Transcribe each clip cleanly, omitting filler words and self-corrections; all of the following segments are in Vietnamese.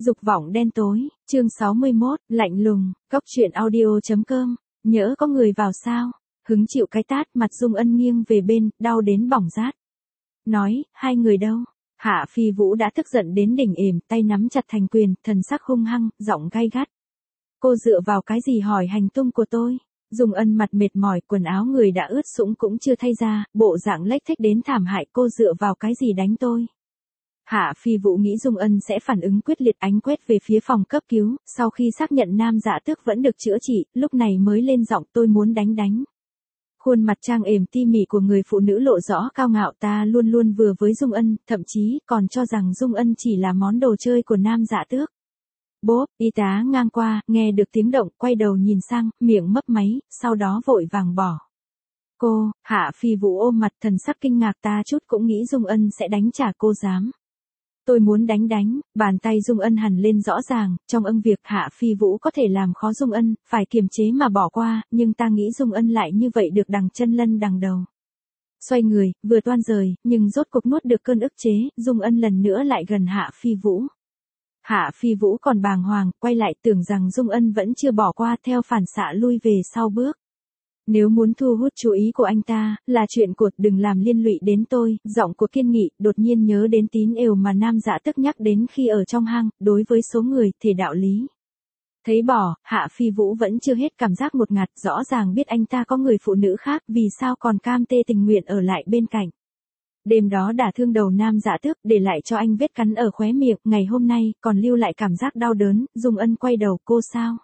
Dục vọng đen tối, chương 61, lạnh lùng, Cóc truyện audio.com, nhỡ có người vào sao, hứng chịu cái tát mặt Dung Ân nghiêng về bên, đau đến bỏng rát. Nói, hai người đâu? Hạ Phi Vũ đã tức giận đến đỉnh ềm, tay nắm chặt thành quyền, thần sắc hung hăng, giọng gay gắt. Cô dựa vào cái gì hỏi hành tung của tôi? Dung Ân mặt mệt mỏi, quần áo người đã ướt sũng cũng chưa thay ra, bộ dạng lếch thếch đến thảm hại, cô dựa vào cái gì đánh tôi? Hạ Phi Vũ nghĩ Dung Ân sẽ phản ứng quyết liệt, ánh quét về phía phòng cấp cứu, sau khi xác nhận nam dạ tước vẫn được chữa trị, lúc này mới lên giọng tôi muốn đánh. Khuôn mặt trang ềm ti mỉ của người phụ nữ lộ rõ cao ngạo, ta luôn luôn vừa với Dung Ân, thậm chí còn cho rằng Dung Ân chỉ là món đồ chơi của nam dạ tước. Bốp, y tá ngang qua, nghe được tiếng động, quay đầu nhìn sang, miệng mấp máy, sau đó vội vàng bỏ. Cô, Hạ Phi Vũ ôm mặt thần sắc kinh ngạc, ta chút cũng nghĩ Dung Ân sẽ đánh trả, cô dám. Tôi muốn đánh, bàn tay Dung Ân hằn lên rõ ràng, trong việc Hạ Phi Vũ có thể làm khó Dung Ân, phải kiềm chế mà bỏ qua, nhưng ta nghĩ Dung Ân lại như vậy được đằng chân lân đằng đầu. Xoay người, vừa toan rời, nhưng rốt cuộc nuốt được cơn ức chế, Dung Ân lần nữa lại gần Hạ Phi Vũ. Hạ Phi Vũ còn bàng hoàng, quay lại tưởng rằng Dung Ân vẫn chưa bỏ qua, theo phản xạ lui về sau bước. Nếu muốn thu hút chú ý của anh ta, là chuyện của, đừng làm liên lụy đến tôi, giọng của Kiên Nghị, đột nhiên nhớ đến tín ều mà nam dạ tức nhắc đến khi ở trong hang, đối với số người, thể đạo lý. Thấy bỏ, Hạ Phi Vũ vẫn chưa hết cảm giác ngột ngạt, rõ ràng biết anh ta có người phụ nữ khác, vì sao còn cam tê tình nguyện ở lại bên cạnh. Đêm đó đả thương đầu nam dạ tước, để lại cho anh vết cắn ở khóe miệng, ngày hôm nay, còn lưu lại cảm giác đau đớn, Dung Ân quay đầu, cô sao?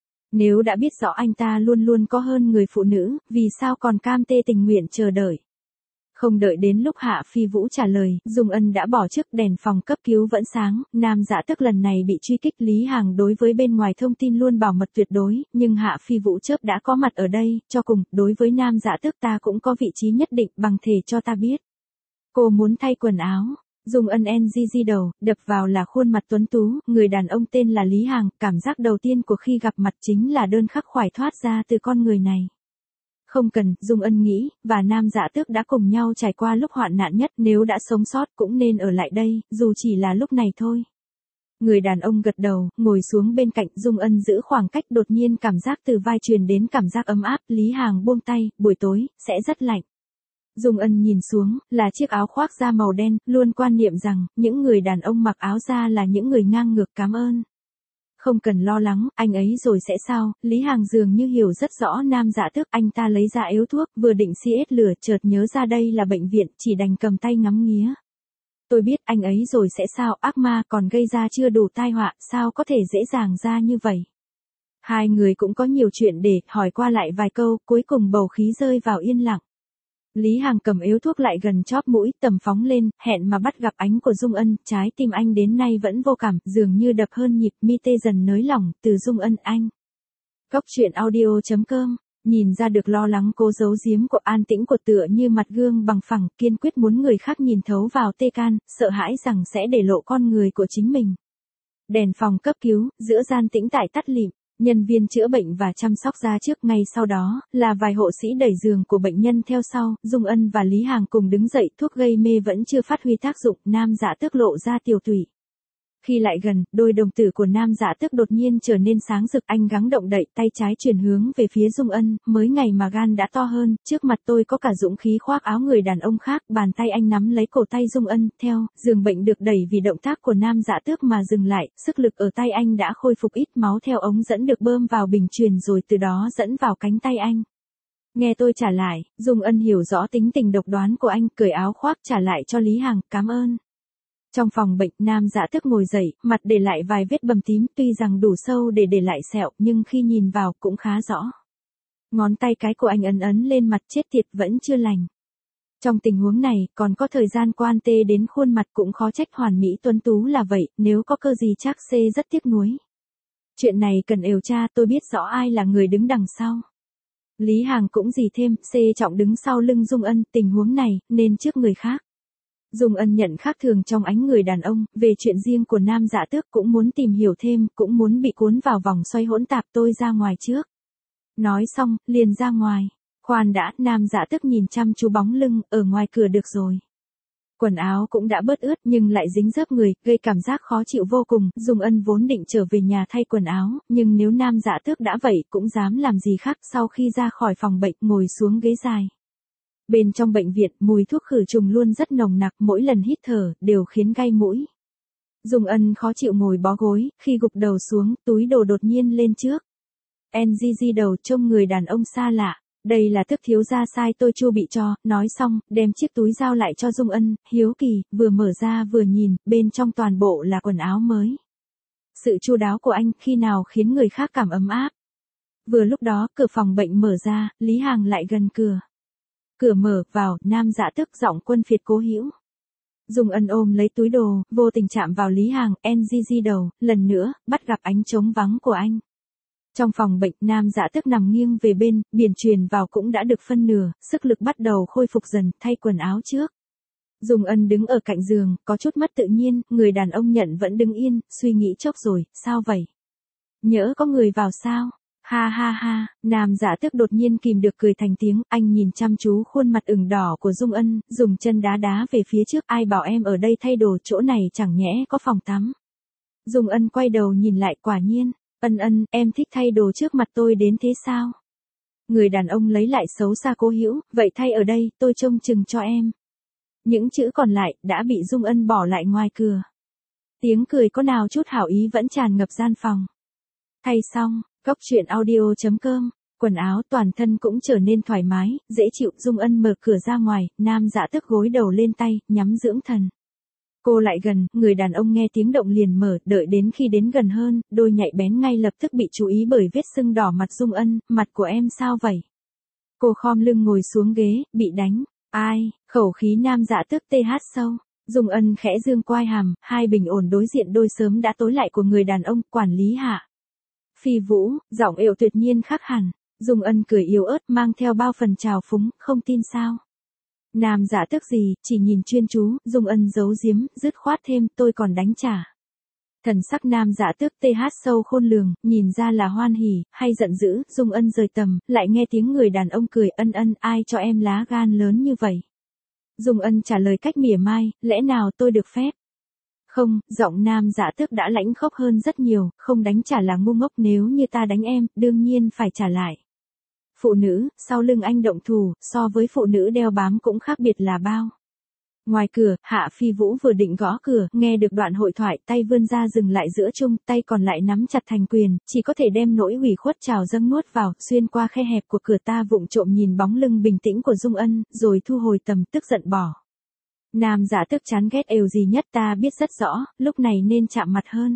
Nếu đã biết rõ anh ta luôn luôn có hơn người phụ nữ, vì sao còn cam tê tình nguyện chờ đợi? Không đợi đến lúc Hạ Phi Vũ trả lời, Dung Ân đã bỏ trước, đèn phòng cấp cứu vẫn sáng, nam dạ tước lần này bị truy kích, Lý Hàng đối với bên ngoài thông tin luôn bảo mật tuyệt đối, nhưng Hạ Phi Vũ chớp đã có mặt ở đây, cho cùng, đối với nam dạ tước ta cũng có vị trí nhất định, bằng thể cho ta biết. Cô muốn thay quần áo. Dung Ân NGG đầu, đập vào là khuôn mặt tuấn tú, người đàn ông tên là Lý Hàng, cảm giác đầu tiên của khi gặp mặt chính là đơn khắc khoải thoát ra từ con người này. Không cần, Dung Ân nghĩ, và nam dạ tước đã cùng nhau trải qua lúc hoạn nạn nhất, nếu đã sống sót cũng nên ở lại đây, dù chỉ là lúc này thôi. Người đàn ông gật đầu, ngồi xuống bên cạnh, Dung Ân giữ khoảng cách, đột nhiên cảm giác từ vai truyền đến cảm giác ấm áp, Lý Hàng buông tay, buổi tối, sẽ rất lạnh. Dung Ân nhìn xuống, là chiếc áo khoác da màu đen, luôn quan niệm rằng, những người đàn ông mặc áo da là những người ngang ngược, cảm ơn. Không cần lo lắng, anh ấy rồi sẽ sao, Lý Hàng dường như hiểu rất rõ nam dạ tước, anh ta lấy ra ếu thuốc, vừa định xiết lửa, chợt nhớ ra đây là bệnh viện, chỉ đành cầm tay ngắm nghía. Tôi biết anh ấy rồi sẽ sao, ác ma còn gây ra chưa đủ tai họa, sao có thể dễ dàng ra như vậy. Hai người cũng có nhiều chuyện để hỏi qua lại vài câu, cuối cùng bầu khí rơi vào yên lặng. Lý Hàng cầm ếu thuốc lại gần chóp mũi, tầm phóng lên, hẹn mà bắt gặp ánh của Dung Ân, trái tim anh đến nay vẫn vô cảm, dường như đập hơn nhịp, mi tê dần nới lỏng, từ Dung Ân anh. Cóc truyện audio.com, nhìn ra được lo lắng cô giấu giếm của, an tĩnh của, tựa như mặt gương bằng phẳng, kiên quyết muốn người khác nhìn thấu vào tê can, sợ hãi rằng sẽ để lộ con người của chính mình. Đèn phòng cấp cứu, giữa gian tĩnh tại tắt lịm. Nhân viên chữa bệnh và chăm sóc ra trước, ngay sau đó, là vài hộ sĩ đẩy giường của bệnh nhân theo sau, Dung Ân và Lý Hàng cùng đứng dậy, thuốc gây mê vẫn chưa phát huy tác dụng, nam dạ tước lộ ra tiểu tụy. Khi lại gần, đôi đồng tử của nam dạ tước đột nhiên trở nên sáng rực, anh gắng động đậy, tay trái chuyển hướng về phía Dung Ân, mới ngày mà gan đã to hơn, trước mặt tôi có cả dũng khí khoác áo người đàn ông khác, bàn tay anh nắm lấy cổ tay Dung Ân, theo, giường bệnh được đẩy vì động tác của nam dạ tước mà dừng lại, sức lực ở tay anh đã khôi phục, ít máu theo ống dẫn được bơm vào bình truyền rồi từ đó dẫn vào cánh tay anh. Nghe tôi trả lại, Dung Ân hiểu rõ tính tình độc đoán của anh, cởi áo khoác trả lại cho Lý Hàng, cảm ơn. Trong phòng bệnh, nam dạ tước ngồi dậy, mặt để lại vài vết bầm tím, tuy rằng đủ sâu để lại sẹo, nhưng khi nhìn vào cũng khá rõ. Ngón tay cái của anh ấn lên mặt, chết tiệt, vẫn chưa lành. Trong tình huống này, còn có thời gian quan tê đến khuôn mặt, cũng khó trách hoàn mỹ tuấn tú là vậy, nếu có cơ gì chắc C rất tiếc nuối. Chuyện này cần điều tra, tôi biết rõ ai là người đứng đằng sau. Lý Hàng cũng gì thêm, C trọng đứng sau lưng Dung Ân, tình huống này, nên trước người khác. Dung Ân nhận khác thường trong ánh người đàn ông, về chuyện riêng của nam dạ tước cũng muốn tìm hiểu thêm, cũng muốn bị cuốn vào vòng xoay hỗn tạp, tôi ra ngoài trước. Nói xong, liền ra ngoài. Khoan đã, nam dạ tước nhìn chăm chú bóng lưng, ở ngoài cửa được rồi. Quần áo cũng đã bớt ướt nhưng lại dính dớp người, gây cảm giác khó chịu vô cùng. Dung Ân vốn định trở về nhà thay quần áo, nhưng nếu Nam Dạ Tước đã vậy cũng dám làm gì khác. Sau khi ra khỏi phòng bệnh ngồi xuống ghế dài. Bên trong bệnh viện, mùi thuốc khử trùng luôn rất nồng nặc, mỗi lần hít thở đều khiến gai mũi. Dung Ân khó chịu ngồi bó gối, khi gục đầu xuống, túi đồ đột nhiên lên trước. NGG đầu trông người đàn ông xa lạ. Đây là thức thiếu gia sai tôi chu bị cho, nói xong, đem chiếc túi giao lại cho Dung Ân, hiếu kỳ, vừa mở ra vừa nhìn, bên trong toàn bộ là quần áo mới. Sự chu đáo của anh khi nào khiến người khác cảm ấm áp. Vừa lúc đó, cửa phòng bệnh mở ra, Lý Hàng lại gần cửa. Cửa mở, vào, Nam Dạ Tước giọng quân phiệt cố hữu. Dung Ân ôm lấy túi đồ, vô tình chạm vào Lý Hàng, NGG đầu, lần nữa, bắt gặp ánh trống vắng của anh. Trong phòng bệnh, Nam Dạ Tước nằm nghiêng về bên, biển truyền vào cũng đã được phân nửa, sức lực bắt đầu khôi phục dần, thay quần áo trước. Dung Ân đứng ở cạnh giường, có chút mất tự nhiên, người đàn ông nhận vẫn đứng yên, suy nghĩ chốc rồi, sao vậy? Nhỡ có người vào sao? Ha ha ha, Nam Dạ Tước đột nhiên kìm được cười thành tiếng, anh nhìn chăm chú khuôn mặt ửng đỏ của Dung Ân, dùng chân đá đá về phía trước, ai bảo em ở đây thay đồ, chỗ này chẳng nhẽ có phòng tắm. Dung Ân quay đầu nhìn lại, quả nhiên. Ân, em thích thay đồ trước mặt tôi đến thế sao? Người đàn ông lấy lại xấu xa cố hữu, vậy thay ở đây, tôi trông chừng cho em. Những chữ còn lại, đã bị Dung Ân bỏ lại ngoài cửa. Tiếng cười có nào chút hảo ý vẫn tràn ngập gian phòng. Thay xong, Cốc.truyện audio.com, quần áo toàn thân cũng trở nên thoải mái, dễ chịu. Dung Ân mở cửa ra ngoài, Nam Dạ Tước gối đầu lên tay, nhắm dưỡng thần. Cô lại gần, người đàn ông nghe tiếng động liền mở, đợi đến khi đến gần hơn, đôi nhạy bén ngay lập tức bị chú ý bởi vết sưng đỏ mặt Dung Ân, mặt của em sao vậy? Cô khom lưng ngồi xuống ghế, bị đánh. Ai? Khẩu khí Nam Dạ Tước TH sâu. Dung Ân khẽ dương quai hàm, hai bình ổn đối diện đôi sớm đã tối lại của người đàn ông, quản lý hạ. Phi Vũ, giọng ệu tuyệt nhiên khác hẳn. Dung Ân cười yếu ớt mang theo bao phần trào phúng, không tin sao? Nam Dạ Tước gì, chỉ nhìn chuyên chú, Dung Ân giấu giếm, dứt khoát thêm, tôi còn đánh trả. Thần sắc Nam Dạ Tước TH sâu khôn lường, nhìn ra là hoan hỉ, hay giận dữ. Dung Ân rời tầm, lại nghe tiếng người đàn ông cười, Ân, ai cho em lá gan lớn như vậy? Dung Ân trả lời cách mỉa mai, lẽ nào tôi được phép? Không, giọng Nam Dạ Tước đã lãnh khốc hơn rất nhiều, không đánh trả là ngu ngốc, nếu như ta đánh em, đương nhiên phải trả lại. Phụ nữ, sau lưng anh động thủ, so với phụ nữ đeo bám cũng khác biệt là bao. Ngoài cửa, Hạ Phi Vũ vừa định gõ cửa, nghe được đoạn hội thoại, tay vươn ra dừng lại giữa chung, tay còn lại nắm chặt thành quyền, chỉ có thể đem nỗi ủy khuất trào dâng nuốt vào, xuyên qua khe hẹp của cửa ta vụng trộm nhìn bóng lưng bình tĩnh của Dung Ân, rồi thu hồi tầm, tức giận bỏ. Nam Dạ Tước chán ghét ều gì nhất, ta biết rất rõ, lúc này nên chạm mặt hơn.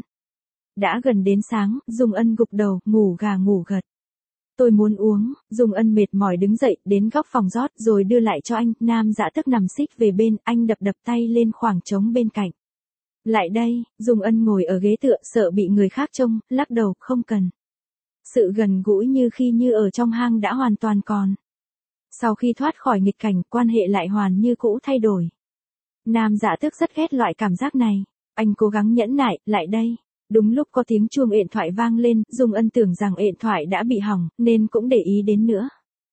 Đã gần đến sáng, Dung Ân gục đầu, ngủ gà ngủ gật. Tôi muốn uống. Dung Ân mệt mỏi đứng dậy, đến góc phòng rót, rồi đưa lại cho anh. Nam Dạ Tước nằm xích về bên, anh đập tay lên khoảng trống bên cạnh. Lại đây. Dung Ân ngồi ở ghế tựa, sợ bị người khác trông, lắc đầu, không cần. Sự gần gũi như khi như ở trong hang đã hoàn toàn còn. Sau khi thoát khỏi nghịch cảnh, quan hệ lại hoàn như cũ thay đổi. Nam Dạ Tước rất ghét loại cảm giác này. Anh cố gắng nhẫn nại, lại đây. Đúng lúc có tiếng chuông điện thoại vang lên, Dung Ân tưởng rằng điện thoại đã bị hỏng, nên cũng để ý đến nữa.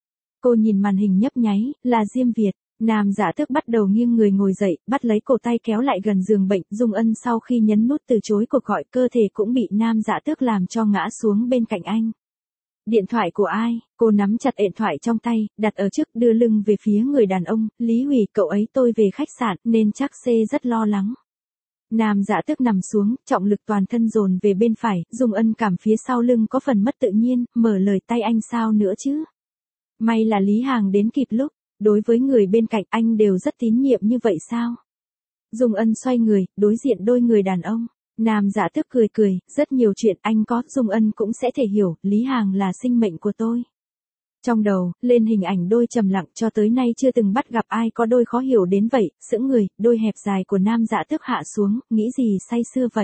Cô nhìn màn hình nhấp nháy, là Diêm Việt. Nam Dạ Tước bắt đầu nghiêng người ngồi dậy, bắt lấy cổ tay kéo lại gần giường bệnh. Dung Ân sau khi nhấn nút từ chối cuộc gọi, cơ thể cũng bị Nam Dạ Tước làm cho ngã xuống bên cạnh anh. Điện thoại của ai? Cô nắm chặt điện thoại trong tay, đặt ở trước, đưa lưng về phía người đàn ông. Lý Hủy, cậu ấy tôi về khách sạn, nên chắc C rất lo lắng. Nam Dạ Tước nằm xuống, trọng lực toàn thân dồn về bên phải, Dung Ân cảm phía sau lưng có phần mất tự nhiên, mở lời, tay anh sao nữa chứ? May là Lý Hàng đến kịp lúc, đối với người bên cạnh anh đều rất tín nhiệm như vậy sao? Dung Ân xoay người, đối diện đôi người đàn ông. Nam Dạ Tước cười, rất nhiều chuyện anh có, Dung Ân cũng sẽ thể hiểu, Lý Hàng là sinh mệnh của tôi. Trong đầu, lên hình ảnh đôi trầm lặng, cho tới nay chưa từng bắt gặp ai có đôi khó hiểu đến vậy, sững người, đôi hẹp dài của Nam Dạ Tước hạ xuống, nghĩ gì say sưa vậy?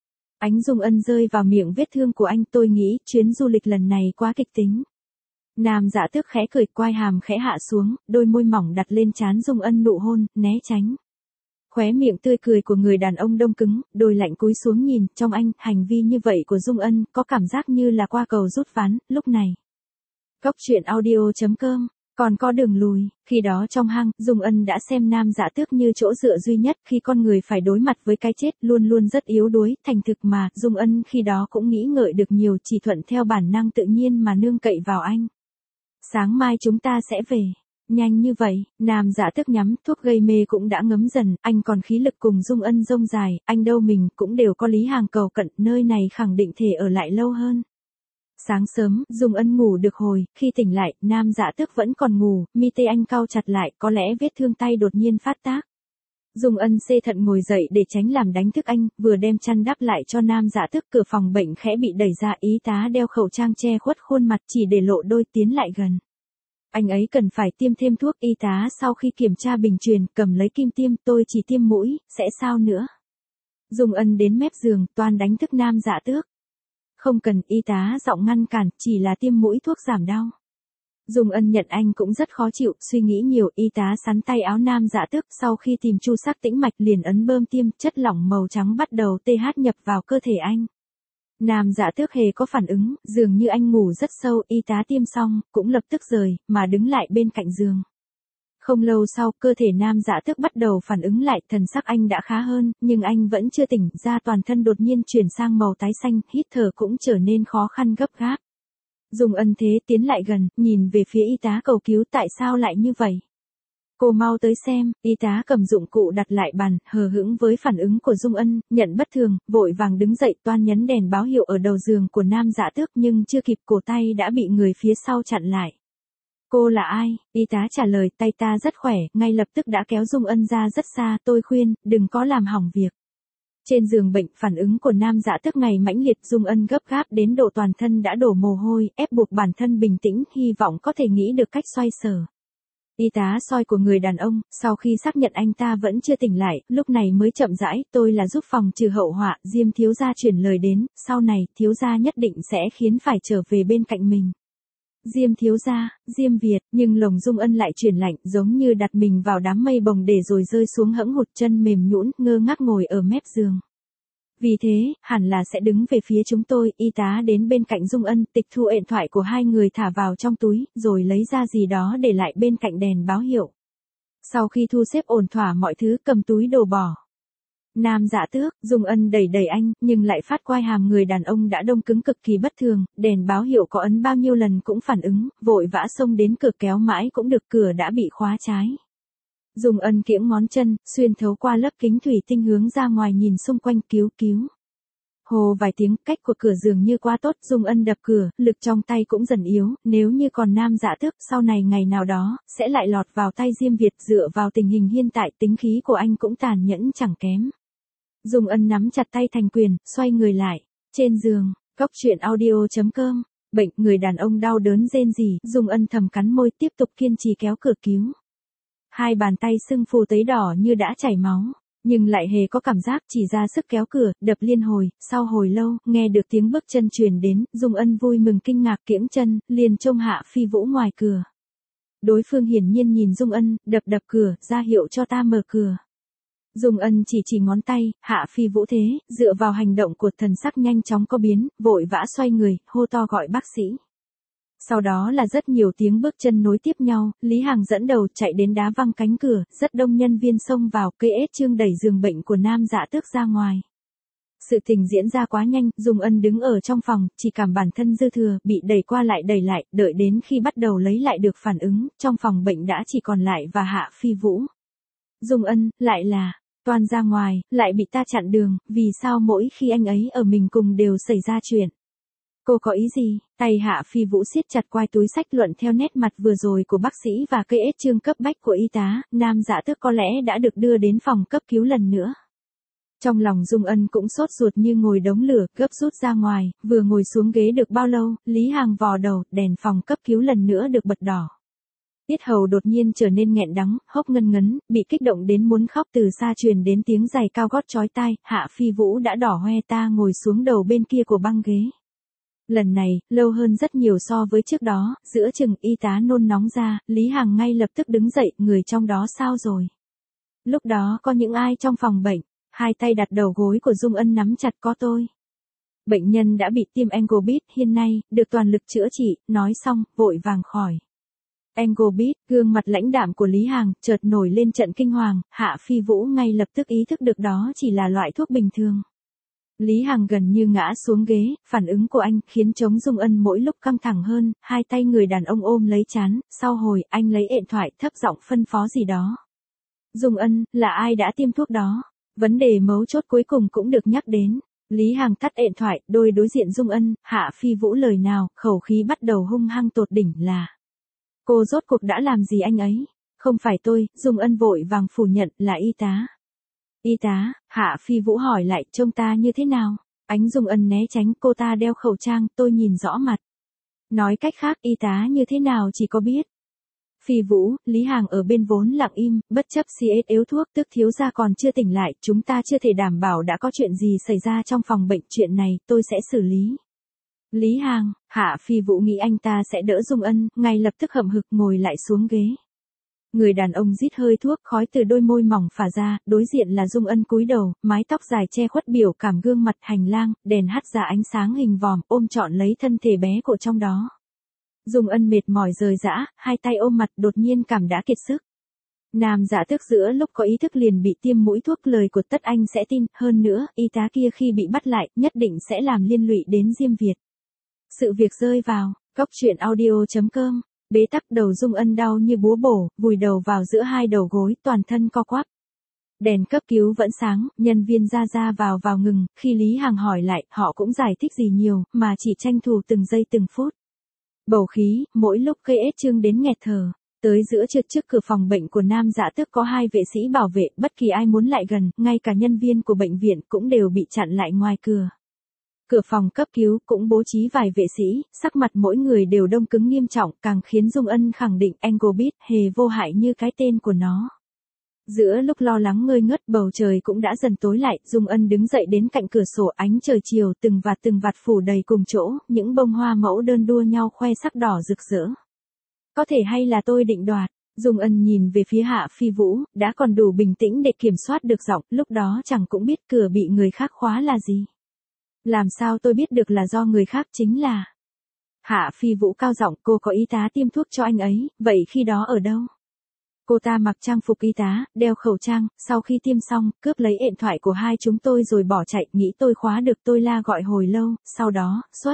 Ánh Dung Ân rơi vào miệng vết thương của anh, tôi nghĩ, chuyến du lịch lần này quá kịch tính. Nam Dạ Tước khẽ cười, quai hàm khẽ hạ xuống, đôi môi mỏng đặt lên trán Dung Ân nụ hôn, né tránh. Khóe miệng tươi cười của người đàn ông đông cứng, đôi lạnh cúi xuống nhìn, trong anh, hành vi như vậy của Dung Ân, có cảm giác như là qua cầu rút ván, lúc này. Cốc.truyện audio.com Còn có đường lùi, khi đó trong hang, Dung Ân đã xem Nam Dạ Tước như chỗ dựa duy nhất khi con người phải đối mặt với cái chết luôn luôn rất yếu đuối, thành thực mà, Dung Ân khi đó cũng nghĩ ngợi được nhiều chỉ thuận theo bản năng tự nhiên mà nương cậy vào anh. Sáng mai chúng ta sẽ về. Nhanh như vậy, Nam Dạ Tước nhắm thuốc gây mê cũng đã ngấm dần, anh còn khí lực cùng Dung Ân dông dài, anh đâu mình cũng đều có Lý Hàng cầu cận, nơi này khẳng định thể ở lại lâu hơn. Sáng sớm, Dung Ân ngủ được hồi, khi tỉnh lại, Nam Dạ Tước vẫn còn ngủ, mi tê anh cau chặt lại, có lẽ vết thương tay đột nhiên phát tác. Dung Ân xê thận ngồi dậy để tránh làm đánh thức anh, vừa đem chăn đắp lại cho Nam Dạ Tước, cửa phòng bệnh khẽ bị đẩy ra, y tá đeo khẩu trang che khuất khuôn mặt chỉ để lộ đôi tiến lại gần. Anh ấy cần phải tiêm thêm thuốc, y tá sau khi kiểm tra bình truyền, cầm lấy kim tiêm, tôi chỉ tiêm mũi, sẽ sao nữa. Dung Ân đến mép giường, toan đánh thức Nam Dạ Tước. Không cần, y tá giọng ngăn cản, chỉ là tiêm mũi thuốc giảm đau. Dung Ân nhận anh cũng rất khó chịu, suy nghĩ nhiều, y tá sắn tay áo Nam Dạ Tước, sau khi tìm chu sắc tĩnh mạch liền ấn bơm tiêm, chất lỏng màu trắng bắt đầu TH nhập vào cơ thể anh. Nam Dạ Tước hề có phản ứng, dường như anh ngủ rất sâu, y tá tiêm xong, cũng lập tức rời, mà đứng lại bên cạnh giường. Không lâu sau, cơ thể Nam Dạ Tước bắt đầu phản ứng lại, thần sắc anh đã khá hơn, nhưng anh vẫn chưa tỉnh, da toàn thân đột nhiên chuyển sang màu tái xanh, hít thở cũng trở nên khó khăn gấp gáp. Dung Ân thế tiến lại gần, nhìn về phía y tá cầu cứu, tại sao lại như vậy? Cô mau tới xem, y tá cầm dụng cụ đặt lại bàn, hờ hững với phản ứng của Dung Ân, nhận bất thường, vội vàng đứng dậy toan nhấn đèn báo hiệu ở đầu giường của Nam Dạ Tước, nhưng chưa kịp cổ tay đã bị người phía sau chặn lại. Cô là ai? Y tá trả lời, tay ta rất khỏe, ngay lập tức đã kéo Dung Ân ra rất xa, tôi khuyên, đừng có làm hỏng việc. Trên giường bệnh, phản ứng của Nam Dạ Tước ngày mãnh liệt, Dung Ân gấp gáp đến độ toàn thân đã đổ mồ hôi, ép buộc bản thân bình tĩnh, hy vọng có thể nghĩ được cách xoay sở. Y tá soi của người đàn ông, sau khi xác nhận anh ta vẫn chưa tỉnh lại, lúc này mới chậm rãi, tôi là giúp phòng trừ hậu họa, Diêm thiếu gia chuyển lời đến, sau này, thiếu gia nhất định sẽ khiến phải trở về bên cạnh mình. Diêm thiếu gia, Diêm Việt, nhưng lồng Dung Ân lại chuyển lạnh, giống như đặt mình vào đám mây bồng để rồi rơi xuống hẫng hụt, chân mềm nhũn, ngơ ngác ngồi ở mép giường. Vì thế, hẳn là sẽ đứng về phía chúng tôi, y tá đến bên cạnh Dung Ân, tịch thu điện thoại của hai người thả vào trong túi, rồi lấy ra gì đó để lại bên cạnh đèn báo hiệu. Sau khi thu xếp ổn thỏa mọi thứ, cầm túi đồ bỏ. Nam Dạ Tước, Dung Ân đẩy đẩy anh, nhưng lại phát quai hàm người đàn ông đã đông cứng cực kỳ bất thường, đèn báo hiệu có ấn bao nhiêu lần cũng phản ứng, vội vã xông đến cửa kéo mãi cũng được, cửa đã bị khóa trái. Dung Ân kiễng ngón chân, xuyên thấu qua lớp kính thủy tinh hướng ra ngoài nhìn xung quanh, cứu cứu. Hồ vài tiếng, cách của cửa dường như quá tốt, Dung Ân đập cửa, lực trong tay cũng dần yếu, nếu như còn Nam Dạ Tước, sau này ngày nào đó, sẽ lại lọt vào tay Diêm Việt, dựa vào tình hình hiện tại, tính khí của anh cũng tàn nhẫn chẳng kém. Dung Ân nắm chặt tay thành quyền, xoay người lại, trên giường, cốc truyện audio.com, bệnh, người đàn ông đau đớn rên rỉ, Dung Ân thầm cắn môi, tiếp tục kiên trì kéo cửa cứu. Hai bàn tay sưng phù tấy đỏ như đã chảy máu, nhưng lại hề có cảm giác, chỉ ra sức kéo cửa, đập liên hồi, sau hồi lâu, nghe được tiếng bước chân truyền đến, Dung Ân vui mừng kinh ngạc kiễng chân, liền trông Hạ Phi Vũ ngoài cửa. Đối phương hiển nhiên nhìn Dung Ân, đập đập cửa, ra hiệu cho ta mở cửa. Dung Ân chỉ ngón tay, Hạ Phi Vũ thế, dựa vào hành động của thần sắc nhanh chóng có biến, vội vã xoay người, hô to gọi bác sĩ. Sau đó là rất nhiều tiếng bước chân nối tiếp nhau, Lý Hàng dẫn đầu chạy đến đá văng cánh cửa, rất đông nhân viên xông vào, cây ết trương đẩy giường bệnh của Nam Dạ Tước ra ngoài. Sự tình diễn ra quá nhanh, Dung Ân đứng ở trong phòng, chỉ cảm bản thân dư thừa, bị đẩy qua lại đẩy lại, đợi đến khi bắt đầu lấy lại được phản ứng, trong phòng bệnh đã chỉ còn lại và Hạ Phi Vũ. Dung Ân, lại là, toan ra ngoài, lại bị ta chặn đường, vì sao mỗi khi anh ấy ở mình cùng đều xảy ra chuyện. Cô có ý gì? Tay Hạ Phi Vũ siết chặt quai túi sách, luận theo nét mặt vừa rồi của bác sĩ và cây ết trương cấp bách của y tá, Nam Dạ Tước có lẽ đã được đưa đến phòng cấp cứu lần nữa. Trong lòng Dung Ân cũng sốt ruột như ngồi đống lửa, gấp rút ra ngoài, vừa ngồi xuống ghế được bao lâu, Lý Hàng vò đầu, đèn phòng cấp cứu lần nữa được bật đỏ. Tiết hầu đột nhiên trở nên nghẹn đắng, hốc ngân ngấn, bị kích động đến muốn khóc, từ xa truyền đến tiếng giày cao gót chói tai, Hạ Phi Vũ đã đỏ hoe, ta ngồi xuống đầu bên kia của băng ghế. Lần này, lâu hơn rất nhiều so với trước đó, giữa chừng y tá nôn nóng ra, Lý Hằng ngay lập tức đứng dậy, người trong đó sao rồi? Lúc đó có những ai trong phòng bệnh? Hai tay đặt đầu gối của Dung Ân nắm chặt, có tôi. Bệnh nhân đã bị tiêm Engobit hiện nay, được toàn lực chữa trị, nói xong, vội vàng khỏi. Angle Beat, gương mặt lãnh đạm của Lý Hằng, chợt nổi lên trận kinh hoàng, Hạ Phi Vũ ngay lập tức ý thức được đó chỉ là loại thuốc bình thường. Lý Hằng gần như ngã xuống ghế, phản ứng của anh khiến Trống Dung Ân mỗi lúc căng thẳng hơn, hai tay người đàn ông ôm lấy trán, sau hồi anh lấy điện thoại thấp giọng phân phó gì đó. Dung Ân, là ai đã tiêm thuốc đó? Vấn đề mấu chốt cuối cùng cũng được nhắc đến. Lý Hằng tắt điện thoại, đối diện Dung Ân, Hạ Phi Vũ lời nào, khẩu khí bắt đầu hung hăng tột đỉnh là. Cô rốt cuộc đã làm gì anh ấy? Không phải tôi, Dung Ân vội vàng phủ nhận, là y tá. Y tá, Hạ Phi Vũ hỏi lại, trông ta như thế nào? Ánh Dung Ân né tránh, cô ta đeo khẩu trang, tôi nhìn rõ mặt. Nói cách khác, y tá như thế nào chỉ có biết. Phi Vũ, Lý Hằng ở bên vốn lặng im, bất chấp CS yếu thuốc, tức thiếu gia còn chưa tỉnh lại, chúng ta chưa thể đảm bảo đã có chuyện gì xảy ra trong phòng bệnh, chuyện này tôi sẽ xử lý. Lý Hằng, Hạ Phi Vũ nghĩ anh ta sẽ đỡ Dung Ân, ngay lập tức hậm hực ngồi lại xuống ghế. Người đàn ông rít hơi thuốc, khói từ đôi môi mỏng phả ra, đối diện là Dung Ân cúi đầu, mái tóc dài che khuất biểu cảm gương mặt, hành lang, đèn hắt ra ánh sáng hình vòm, ôm trọn lấy thân thể bé của trong đó. Dung Ân mệt mỏi rời rã, hai tay ôm mặt, đột nhiên cảm đã kiệt sức. Nam Dạ Tước giữa lúc có ý thức liền bị tiêm mũi thuốc, lời của Tất Anh sẽ tin, hơn nữa, y tá kia khi bị bắt lại, nhất định sẽ làm liên lụy đến Diêm Việt. Sự việc rơi vào, cóc truyện audio.com, bế tắc đầu Dung Ân đau như búa bổ, vùi đầu vào giữa hai đầu gối, toàn thân co quắp. Đèn cấp cứu vẫn sáng, nhân viên ra vào ngừng, khi Lý Hằng hỏi lại, họ cũng giải thích gì nhiều, mà chỉ tranh thủ từng giây từng phút. Bầu khí, mỗi lúc gây ết trương đến nghẹt thở. Tới giữa trưa trước cửa phòng bệnh của Nam Dạ Tước có hai vệ sĩ bảo vệ, bất kỳ ai muốn lại gần, ngay cả nhân viên của bệnh viện cũng đều bị chặn lại ngoài cửa. Cửa phòng cấp cứu cũng bố trí vài vệ sĩ, sắc mặt mỗi người đều đông cứng nghiêm trọng, càng khiến Dung Ân khẳng định Angle Beat hề vô hại như cái tên của nó. Giữa lúc lo lắng ngơi ngất, bầu trời cũng đã dần tối lại, Dung Ân đứng dậy đến cạnh cửa sổ, ánh trời chiều từng vạt phủ đầy cùng chỗ, những bông hoa mẫu đơn đua nhau khoe sắc đỏ rực rỡ. Có thể hay là tôi định đoạt, Dung Ân nhìn về phía Hạ Phi Vũ, đã còn đủ bình tĩnh để kiểm soát được giọng, lúc đó chẳng cũng biết cửa bị người khác khóa là gì. Làm sao tôi biết được là do người khác, chính là. Hạ Phi Vũ cao giọng, cô có y tá tiêm thuốc cho anh ấy, vậy khi đó ở đâu? Cô ta mặc trang phục y tá, đeo khẩu trang, sau khi tiêm xong, cướp lấy điện thoại của hai chúng tôi rồi bỏ chạy, nghĩ tôi khóa được, tôi la gọi hồi lâu, sau đó, xuất.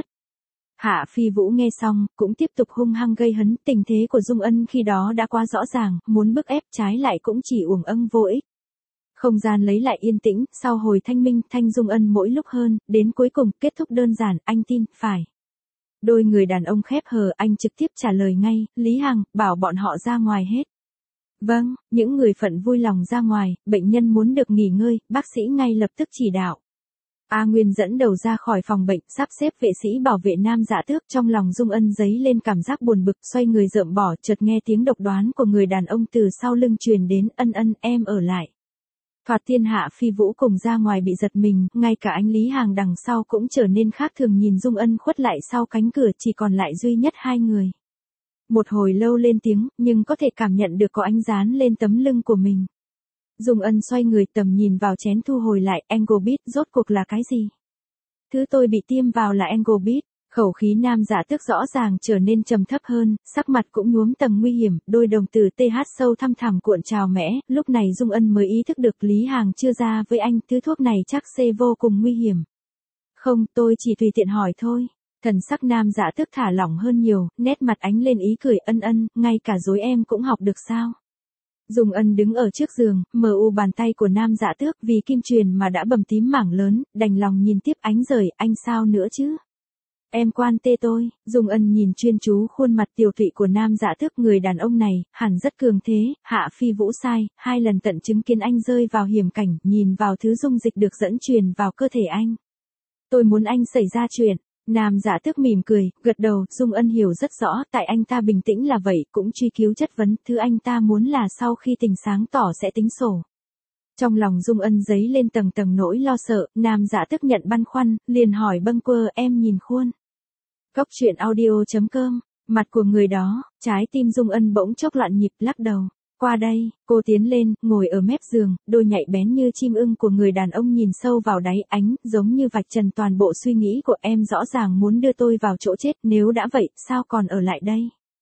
Hạ Phi Vũ nghe xong, cũng tiếp tục hung hăng gây hấn, tình thế của Dung Ân khi đó đã quá rõ ràng, muốn bức ép trái lại cũng chỉ uổng ân vô ích. Không gian lấy lại yên tĩnh, sau hồi thanh minh, thanh Dung Ân mỗi lúc hơn, đến cuối cùng, kết thúc đơn giản, anh tin, phải. Đôi người đàn ông khép hờ, anh trực tiếp trả lời ngay, Lý Hằng, bảo bọn họ ra ngoài hết. Vâng, những người phận vui lòng ra ngoài, bệnh nhân muốn được nghỉ ngơi, bác sĩ ngay lập tức chỉ đạo. A Nguyên dẫn đầu ra khỏi phòng bệnh, sắp xếp vệ sĩ bảo vệ Nam Dạ Tước, trong lòng Dung Ân dấy lên cảm giác buồn bực, xoay người rợm bỏ, chợt nghe tiếng độc đoán của người đàn ông từ sau lưng truyền đến, Ân, em ở lại. Thoạt tiên Hạ Phi Vũ cùng ra ngoài bị giật mình, ngay cả anh Lý Hằng đằng sau cũng trở nên khác thường, nhìn Dung Ân khuất lại sau cánh cửa, chỉ còn lại duy nhất hai người. Một hồi lâu lên tiếng, nhưng có thể cảm nhận được có ánh dán lên tấm lưng của mình. Dung Ân xoay người, tầm nhìn vào chén thu hồi lại, Angle Beat, rốt cuộc là cái gì? Thứ tôi bị tiêm vào là Angle Beat. Khẩu khí Nam Dạ Tước rõ ràng trở nên trầm thấp hơn, sắc mặt cũng nhuốm tầng nguy hiểm, đôi đồng tử TH sâu thăm thẳm cuộn trào mẽ, lúc này Dung Ân mới ý thức được Lý Hằng chưa ra với anh, thứ thuốc này chắc sẽ vô cùng nguy hiểm. Không, tôi chỉ tùy tiện hỏi thôi. Thần sắc Nam Dạ Tước thả lỏng hơn nhiều, nét mặt ánh lên ý cười, Ân, ngay cả dối em cũng học được sao? Dung Ân đứng ở trước giường, mờ u bàn tay của Nam Dạ Tước vì kim truyền mà đã bầm tím mảng lớn, đành lòng nhìn tiếp, ánh rời, anh sao nữa chứ? Em quan tê tôi, Dung Ân nhìn chuyên chú khuôn mặt tiều tụy của Nam Dạ Tước, người đàn ông này, hẳn rất cường thế, Hạ Phi Vũ sai, hai lần tận chứng kiến anh rơi vào hiểm cảnh, nhìn vào thứ dung dịch được dẫn truyền vào cơ thể anh. Tôi muốn anh xảy ra chuyện. Nam Dạ Tước mỉm cười, gật đầu, Dung Ân hiểu rất rõ, tại anh ta bình tĩnh là vậy, cũng truy cứu chất vấn, thứ anh ta muốn là sau khi tỉnh sáng tỏ sẽ tính sổ. Trong lòng Dung Ân dấy lên tầng nỗi lo sợ, Nam Dạ Tước nhận băn khoăn, liền hỏi bâng quơ, em nhìn khuôn. Cóc truyện audio.com, mặt của người đó, trái tim Dung Ân bỗng chốc loạn nhịp, lắc đầu. Qua đây, cô tiến lên, ngồi ở mép giường, đôi nhạy bén như chim ưng của người đàn ông nhìn sâu vào đáy, ánh, giống như vạch trần toàn bộ suy nghĩ của em, rõ ràng muốn đưa tôi vào chỗ chết, nếu đã vậy, sao còn ở lại đây?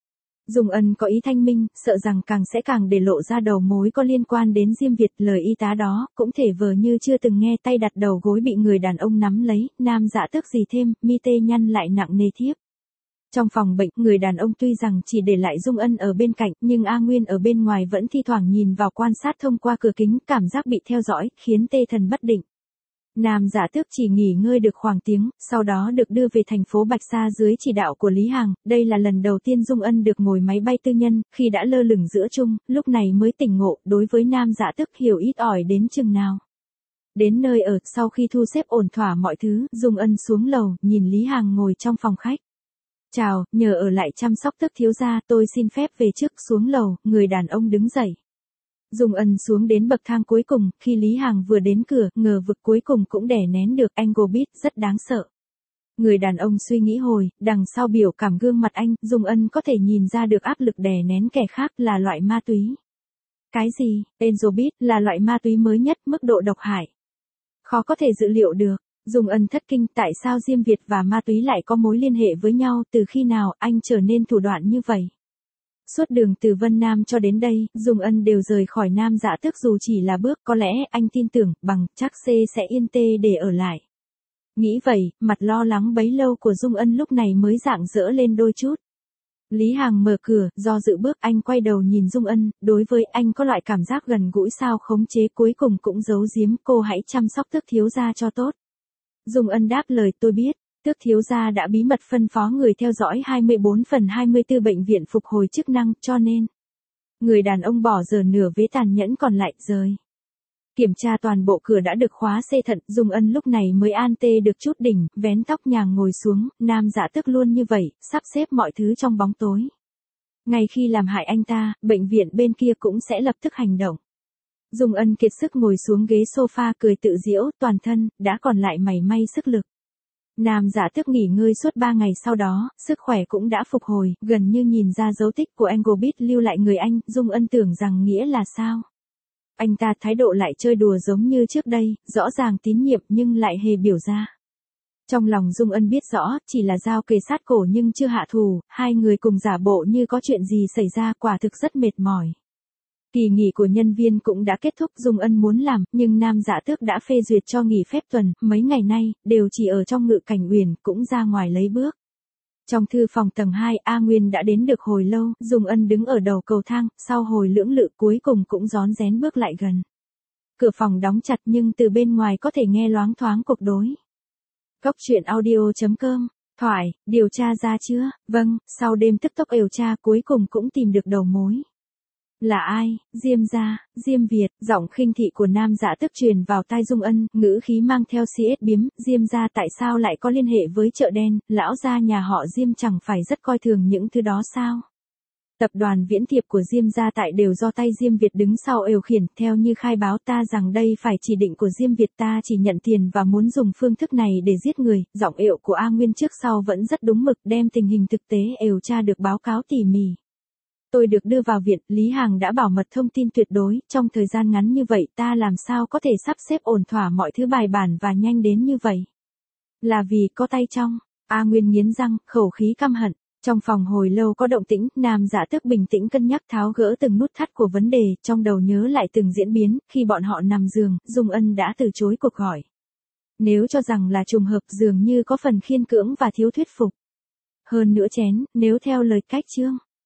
Dung Ân có ý thanh minh, sợ rằng càng để lộ ra đầu mối có liên quan đến Diêm Việt, lời y tá đó, cũng thể vờ như chưa từng nghe, tay đặt đầu gối bị người đàn ông nắm lấy, Nam Dạ Tước gì thêm, mi tê nhăn lại nặng nề thiếp. Trong phòng bệnh, người đàn ông tuy rằng chỉ để lại Dung Ân ở bên cạnh, nhưng A Nguyên ở bên ngoài vẫn thi thoảng nhìn vào quan sát thông qua cửa kính, cảm giác bị theo dõi, khiến tê thần bất định. Nam Dạ Tước chỉ nghỉ ngơi được khoảng tiếng, sau đó được đưa về thành phố Bạch Sa dưới chỉ đạo của Lý Hằng. Đây là lần đầu tiên Dung Ân được ngồi máy bay tư nhân, khi đã lơ lửng giữa trung, lúc này mới tỉnh ngộ, đối với Nam Dạ Tước hiểu ít ỏi đến chừng nào. Đến nơi ở, sau khi thu xếp ổn thỏa mọi thứ, Dung Ân xuống lầu, nhìn Lý Hằng ngồi trong phòng khách. Chào, nhờ ở lại chăm sóc Tước thiếu gia, tôi xin phép về trước. Xuống lầu, người đàn ông đứng dậy. Dung Ân xuống đến bậc thang cuối cùng, khi Lý Hằng vừa đến cửa, ngờ vực cuối cùng cũng đè nén được, anh Gobit rất đáng sợ. Người đàn ông suy nghĩ hồi, đằng sau biểu cảm gương mặt anh, Dung Ân có thể nhìn ra được áp lực đè nén kẻ khác là loại ma túy. Cái gì? Enzobit là loại ma túy mới nhất, mức độ độc hại. Khó có thể dự liệu được. Dung Ân thất kinh, tại sao Diêm Việt và ma túy lại có mối liên hệ với nhau, từ khi nào anh trở nên thủ đoạn như vậy? Suốt đường từ Vân Nam cho đến đây, Dung Ân đều rời khỏi Nam Dạ Tước dù chỉ là bước, có lẽ anh tin tưởng, chắc C sẽ yên tê để ở lại. Nghĩ vậy, mặt lo lắng bấy lâu của Dung Ân lúc này mới rạng rỡ lên đôi chút. Lý Hằng mở cửa, do dự bước, anh quay đầu nhìn Dung Ân, đối với anh có loại cảm giác gần gũi sao khống chế, cuối cùng cũng giấu giếm, cô hãy chăm sóc Tước thiếu gia cho tốt. Dung Ân đáp lời, tôi biết. Tước thiếu gia đã bí mật phân phó người theo dõi 24/24 bệnh viện phục hồi chức năng, cho nên người đàn ông bỏ giờ nửa vế tàn nhẫn còn lại, rời. Kiểm tra toàn bộ cửa đã được khóa xê thận, Dung Ân lúc này mới an tê được chút đỉnh, vén tóc nhàng ngồi xuống, Nam Dạ Tước luôn như vậy, sắp xếp mọi thứ trong bóng tối. Ngay khi làm hại anh ta, bệnh viện bên kia cũng sẽ lập tức hành động. Dung Ân kiệt sức ngồi xuống ghế sofa cười tự giễu, toàn thân đã còn lại mảy may sức lực. Nam Dạ Tước nghỉ ngơi suốt 3 ngày sau đó, sức khỏe cũng đã phục hồi, gần như nhìn ra dấu tích của Engobit lưu lại người anh, Dung Ân tưởng rằng nghĩa là sao? Anh ta thái độ lại chơi đùa giống như trước đây, rõ ràng tín nhiệm nhưng lại hề biểu ra. Trong lòng Dung Ân biết rõ, chỉ là dao kề sát cổ nhưng chưa hạ thủ, hai người cùng giả bộ như có chuyện gì xảy ra, quả thực rất mệt mỏi. Kỳ nghỉ của nhân viên cũng đã kết thúc, Dung Ân muốn làm, nhưng Nam Dạ Tước đã phê duyệt cho nghỉ phép tuần, mấy ngày nay, đều chỉ ở trong Ngự Cảnh Uyển, cũng ra ngoài lấy bước. Trong thư phòng tầng 2, A Nguyên đã đến được hồi lâu, Dung Ân đứng ở đầu cầu thang, sau hồi lưỡng lự cuối cùng cũng rón rén bước lại gần. Cửa phòng đóng chặt nhưng từ bên ngoài có thể nghe loáng thoáng cuộc đối. Cốc truyện audio.com, thoại, điều tra ra chưa? Vâng, sau đêm tức tốc điều tra cuối cùng cũng tìm được đầu mối. Là ai? Diêm gia, Diêm Việt, giọng khinh thị của Nam Dạ Tước truyền vào tai Dung Ân, ngữ khí mang theo CS biếm, Diêm gia tại sao lại có liên hệ với chợ đen, lão gia nhà họ Diêm chẳng phải rất coi thường những thứ đó sao? Tập đoàn viễn thiệp của Diêm gia tại đều do tay Diêm Việt đứng sau điều khiển, theo như khai báo ta rằng đây phải chỉ định của Diêm Việt, ta chỉ nhận tiền và muốn dùng phương thức này để giết người, giọng ệu của A Nguyên trước sau vẫn rất đúng mực, đem tình hình thực tế điều tra được báo cáo tỉ mỉ. Tôi được đưa vào viện, Lý Hằng đã bảo mật thông tin tuyệt đối, trong thời gian ngắn như vậy ta làm sao có thể sắp xếp ổn thỏa mọi thứ bài bản và nhanh đến như vậy. Là vì có tay trong, A Nguyên nghiến răng, khẩu khí căm hận. Trong phòng hồi lâu có động tĩnh, Nam Dạ Tước bình tĩnh cân nhắc tháo gỡ từng nút thắt của vấn đề, trong đầu nhớ lại từng diễn biến, khi bọn họ nằm giường, Dung Ân đã từ chối cuộc gọi. Nếu cho rằng là trùng hợp dường như có phần khiên cưỡng và thiếu thuyết phục. Hơn nữa nếu theo lời cách chương